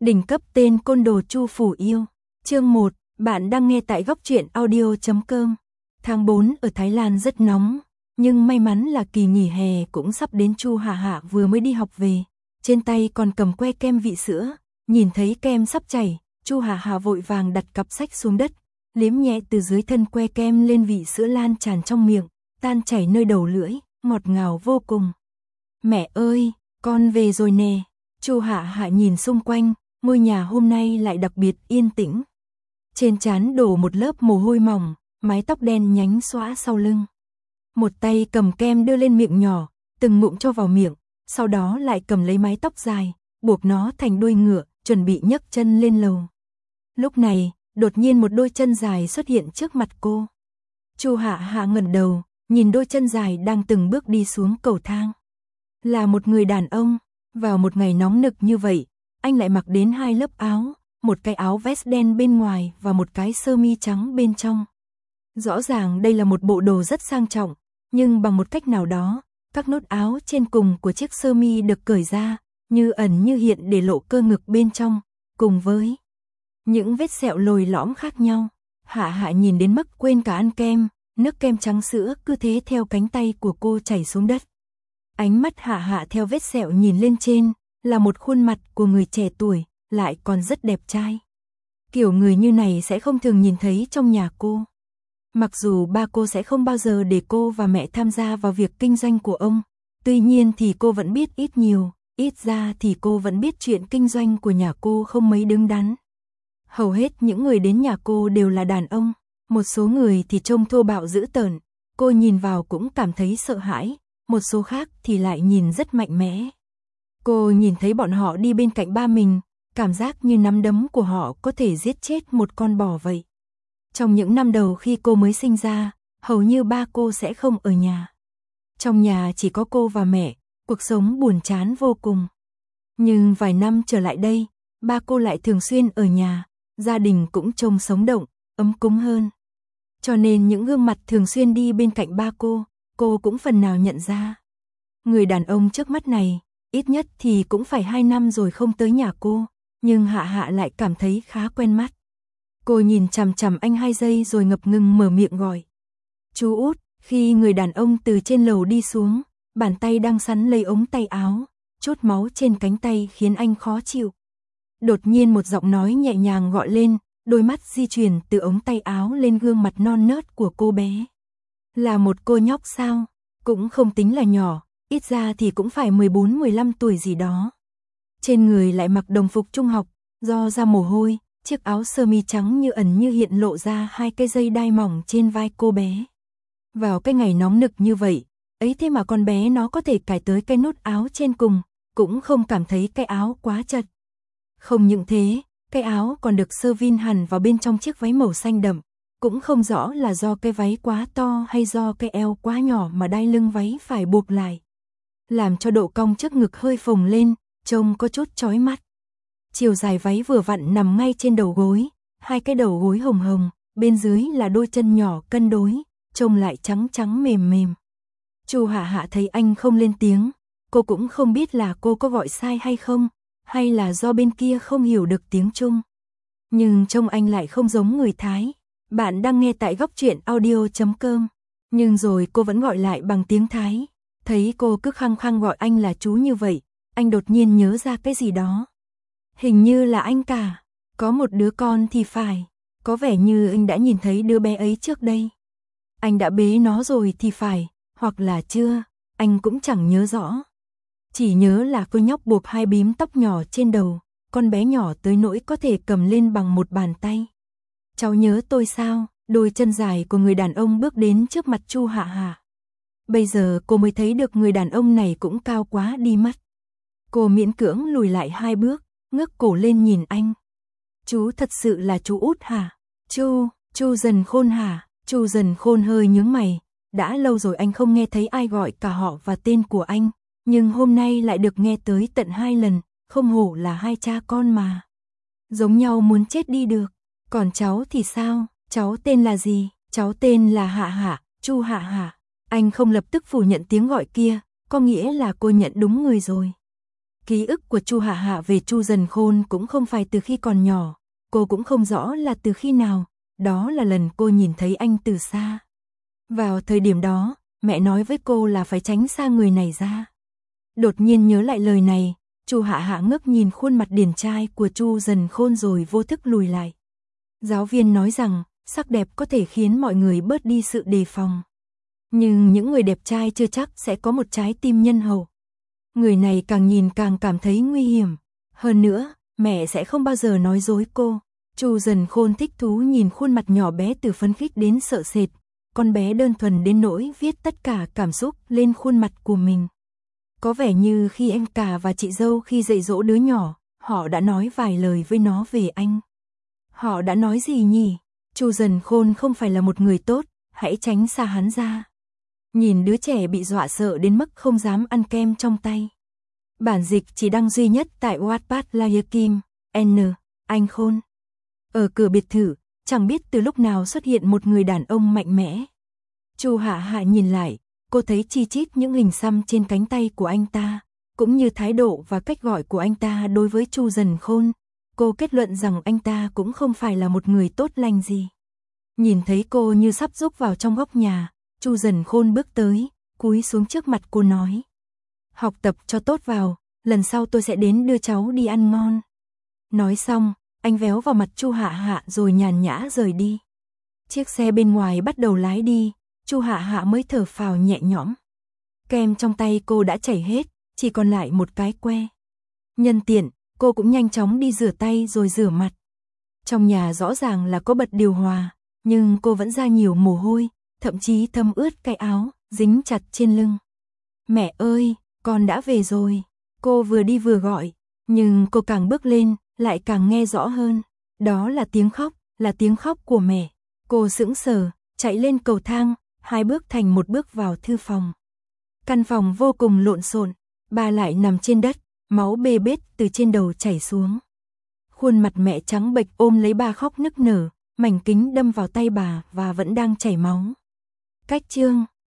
Đỉnh cấp tên côn đồ Chu Phủ Yêu. Chương 1, bạn đang nghe tại góc truyện audio.com. Tháng 4 ở Thái Lan rất nóng, nhưng may mắn là kỳ nghỉ hè cũng sắp đến. Chu Hạ Hạ vừa mới đi học về, trên tay còn cầm que kem vị sữa, nhìn thấy kem sắp chảy, Chu Hạ Hạ vội vàng đặt cặp sách xuống đất, liếm nhẹ từ dưới thân que kem lên, vị sữa lan tràn trong miệng, tan chảy nơi đầu lưỡi, ngọt ngào vô cùng. Mẹ ơi, con về rồi nè. Chu Hạ Hạ nhìn xung quanh, ngôi nhà hôm nay lại đặc biệt yên tĩnh. Trên trán đổ một lớp mồ hôi mỏng, mái tóc đen nhánh xõa sau lưng. Một tay cầm kem đưa lên miệng nhỏ, từng ngụm cho vào miệng, sau đó lại cầm lấy mái tóc dài, buộc nó thành đuôi ngựa, chuẩn bị nhấc chân lên lầu. Lúc này, đột nhiên một đôi chân dài xuất hiện trước mặt cô. Chu Hạ Hạ ngẩng đầu, nhìn đôi chân dài đang từng bước đi xuống cầu thang. Là một người đàn ông, vào một ngày nóng nực như vậy, anh lại mặc đến 2 lớp áo, một cái áo vest đen bên ngoài và một cái sơ mi trắng bên trong. Rõ ràng đây là một bộ đồ rất sang trọng, nhưng bằng một cách nào đó, các nút áo trên cùng của chiếc sơ mi được cởi ra, như ẩn như hiện để lộ cơ ngực bên trong, cùng với những vết sẹo lồi lõm khác nhau. Hạ Hạ nhìn đến mức quên cả ăn kem, nước kem trắng sữa cứ thế theo cánh tay của cô chảy xuống đất. Ánh mắt Hạ Hạ theo vết sẹo nhìn lên trên, là một khuôn mặt của người trẻ tuổi, lại còn rất đẹp trai. Kiểu người như này sẽ không thường nhìn thấy trong nhà cô. Mặc dù ba cô sẽ không bao giờ để cô và mẹ tham gia vào việc kinh doanh của ông, tuy nhiên thì cô vẫn biết ít nhiều, ít ra thì cô vẫn biết chuyện kinh doanh của nhà cô không mấy đứng đắn. Hầu hết những người đến nhà cô đều là đàn ông, một số người thì trông thô bạo dữ tợn, cô nhìn vào cũng cảm thấy sợ hãi, một số khác thì lại nhìn rất mạnh mẽ. Cô nhìn thấy bọn họ đi bên cạnh ba mình, cảm giác như nắm đấm của họ có thể giết chết một con bò vậy. Trong những năm đầu khi cô mới sinh ra, hầu như ba cô sẽ không ở nhà. Trong nhà chỉ có cô và mẹ, cuộc sống buồn chán vô cùng. Nhưng vài năm trở lại đây, ba cô lại thường xuyên ở nhà, gia đình cũng trông sống động, ấm cúng hơn. Cho nên những gương mặt thường xuyên đi bên cạnh ba cô cũng phần nào nhận ra. Người đàn ông trước mắt này, ít nhất thì cũng phải 2 năm rồi không tới nhà cô, nhưng Hạ Hạ lại cảm thấy khá quen mắt. Cô nhìn chằm chằm anh 2 giây rồi ngập ngừng mở miệng gọi. Chú Út. Khi người đàn ông từ trên lầu đi xuống, bàn tay đang sắn lấy ống tay áo, chốt máu trên cánh tay khiến anh khó chịu. Đột nhiên một giọng nói nhẹ nhàng gọi lên, đôi mắt di chuyển từ ống tay áo lên gương mặt non nớt của cô bé. Là một cô nhóc sao? Cũng không tính là nhỏ, ít ra thì cũng phải 14-15 tuổi gì đó. Trên người lại mặc đồng phục trung học, do ra mồ hôi, chiếc áo sơ mi trắng như ẩn như hiện lộ ra 2 cái dây đai mỏng trên vai cô bé. Vào cái ngày nóng nực như vậy, ấy thế mà con bé nó có thể cài tới cái nút áo trên cùng, cũng không cảm thấy cái áo quá chật. Không những thế, cái áo còn được sơ vin hẳn vào bên trong chiếc váy màu xanh đậm, cũng không rõ là do cái váy quá to hay do cái eo quá nhỏ mà đai lưng váy phải buộc lại, làm cho độ cong trước ngực hơi phồng lên, trông có chút chói mắt. Chiều dài váy vừa vặn nằm ngay trên đầu gối, 2 cái đầu gối hồng hồng, bên dưới là đôi chân nhỏ cân đối, trông lại trắng trắng mềm mềm. Chu Hạ Hạ thấy anh không lên tiếng, cô cũng không biết là cô có gọi sai hay không, hay là do bên kia không hiểu được tiếng Trung. Nhưng trông anh lại không giống người Thái. Bạn đang nghe tại góc truyện audio.com. Nhưng rồi cô vẫn gọi lại bằng tiếng Thái. Thấy cô cứ khăng khăng gọi anh là chú như vậy, anh đột nhiên nhớ ra cái gì đó. Hình như là anh cả, có một đứa con thì phải, có vẻ như anh đã nhìn thấy đứa bé ấy trước đây. Anh đã bế nó rồi thì phải, hoặc là chưa, anh cũng chẳng nhớ rõ. Chỉ nhớ là cô nhóc buộc 2 bím tóc nhỏ trên đầu, con bé nhỏ tới nỗi có thể cầm lên bằng một bàn tay. Cháu nhớ tôi sao? Đôi chân dài của người đàn ông bước đến trước mặt Chu Hạ Hạ. Bây giờ cô mới thấy được người đàn ông này cũng cao quá đi mất. Cô miễn cưỡng lùi lại 2 bước, ngước cổ lên nhìn anh. Chú thật sự là chú Út hả? Chu Dần Khôn hả? Chu Dần Khôn hơi nhướng mày, đã lâu rồi anh không nghe thấy ai gọi cả họ và tên của anh, nhưng hôm nay lại được nghe tới tận 2 lần, không hổ là 2 cha con mà. Giống nhau muốn chết đi được. Còn cháu thì sao? Cháu tên là gì? Cháu tên là Hạ Hạ, Chu Hạ Hạ. Anh không lập tức phủ nhận tiếng gọi kia, có nghĩa là cô nhận đúng người rồi. Ký ức của Chu Hạ Hạ về Chu Dần Khôn cũng không phải từ khi còn nhỏ, cô cũng không rõ là từ khi nào, đó là lần cô nhìn thấy anh từ xa. Vào thời điểm đó, mẹ nói với cô là phải tránh xa người này ra. Đột nhiên nhớ lại lời này, Chu Hạ Hạ ngước nhìn khuôn mặt điển trai của Chu Dần Khôn rồi vô thức lùi lại. Giáo viên nói rằng, sắc đẹp có thể khiến mọi người bớt đi sự đề phòng. Nhưng những người đẹp trai chưa chắc sẽ có một trái tim nhân hậu. Người này càng nhìn càng cảm thấy nguy hiểm. Hơn nữa, mẹ sẽ không bao giờ nói dối cô. Chu Dần Khôn thích thú nhìn khuôn mặt nhỏ bé từ phấn khích đến sợ sệt. Con bé đơn thuần đến nỗi viết tất cả cảm xúc lên khuôn mặt của mình. Có vẻ như khi anh cả và chị dâu khi dạy dỗ đứa nhỏ, họ đã nói vài lời với nó về anh. Họ đã nói gì nhỉ? Chu Dần Khôn không phải là một người tốt, hãy tránh xa hắn ra. Nhìn đứa trẻ bị dọa sợ đến mức không dám ăn kem trong tay. Bản dịch chỉ đăng duy nhất tại Wattpad Layer Kim, N. Anh Khôn. Ở cửa biệt thự, chẳng biết từ lúc nào xuất hiện một người đàn ông mạnh mẽ. Chu Hạ Hạ nhìn lại, cô thấy chi chít những hình xăm trên cánh tay của anh ta, cũng như thái độ và cách gọi của anh ta đối với Chu Dần Khôn. Cô kết luận rằng anh ta cũng không phải là một người tốt lành gì. Nhìn thấy cô như sắp rúc vào trong góc nhà, Chu Dần Khôn bước tới, cúi xuống trước mặt cô nói. Học tập cho tốt vào, lần sau tôi sẽ đến đưa cháu đi ăn ngon. Nói xong, anh véo vào mặt Chu Hạ Hạ rồi nhàn nhã rời đi. Chiếc xe bên ngoài bắt đầu lái đi, Chu Hạ Hạ mới thở phào nhẹ nhõm. Kem trong tay cô đã chảy hết, chỉ còn lại một cái que. Nhân tiện, cô cũng nhanh chóng đi rửa tay rồi rửa mặt. Trong nhà rõ ràng là có bật điều hòa, nhưng cô vẫn ra nhiều mồ hôi, thậm chí thấm ướt cái áo, dính chặt trên lưng. Mẹ ơi, con đã về rồi. Cô vừa đi vừa gọi, nhưng cô càng bước lên, lại càng nghe rõ hơn. Đó là tiếng khóc của mẹ. Cô sững sờ, chạy lên cầu thang, 2 bước thành 1 bước vào thư phòng. Căn phòng vô cùng lộn xộn, bà lại nằm trên đất, máu bê bết từ trên đầu chảy xuống. Khuôn mặt mẹ trắng bệch ôm lấy bà khóc nức nở, mảnh kính đâm vào tay bà và vẫn đang chảy máu. Cách chương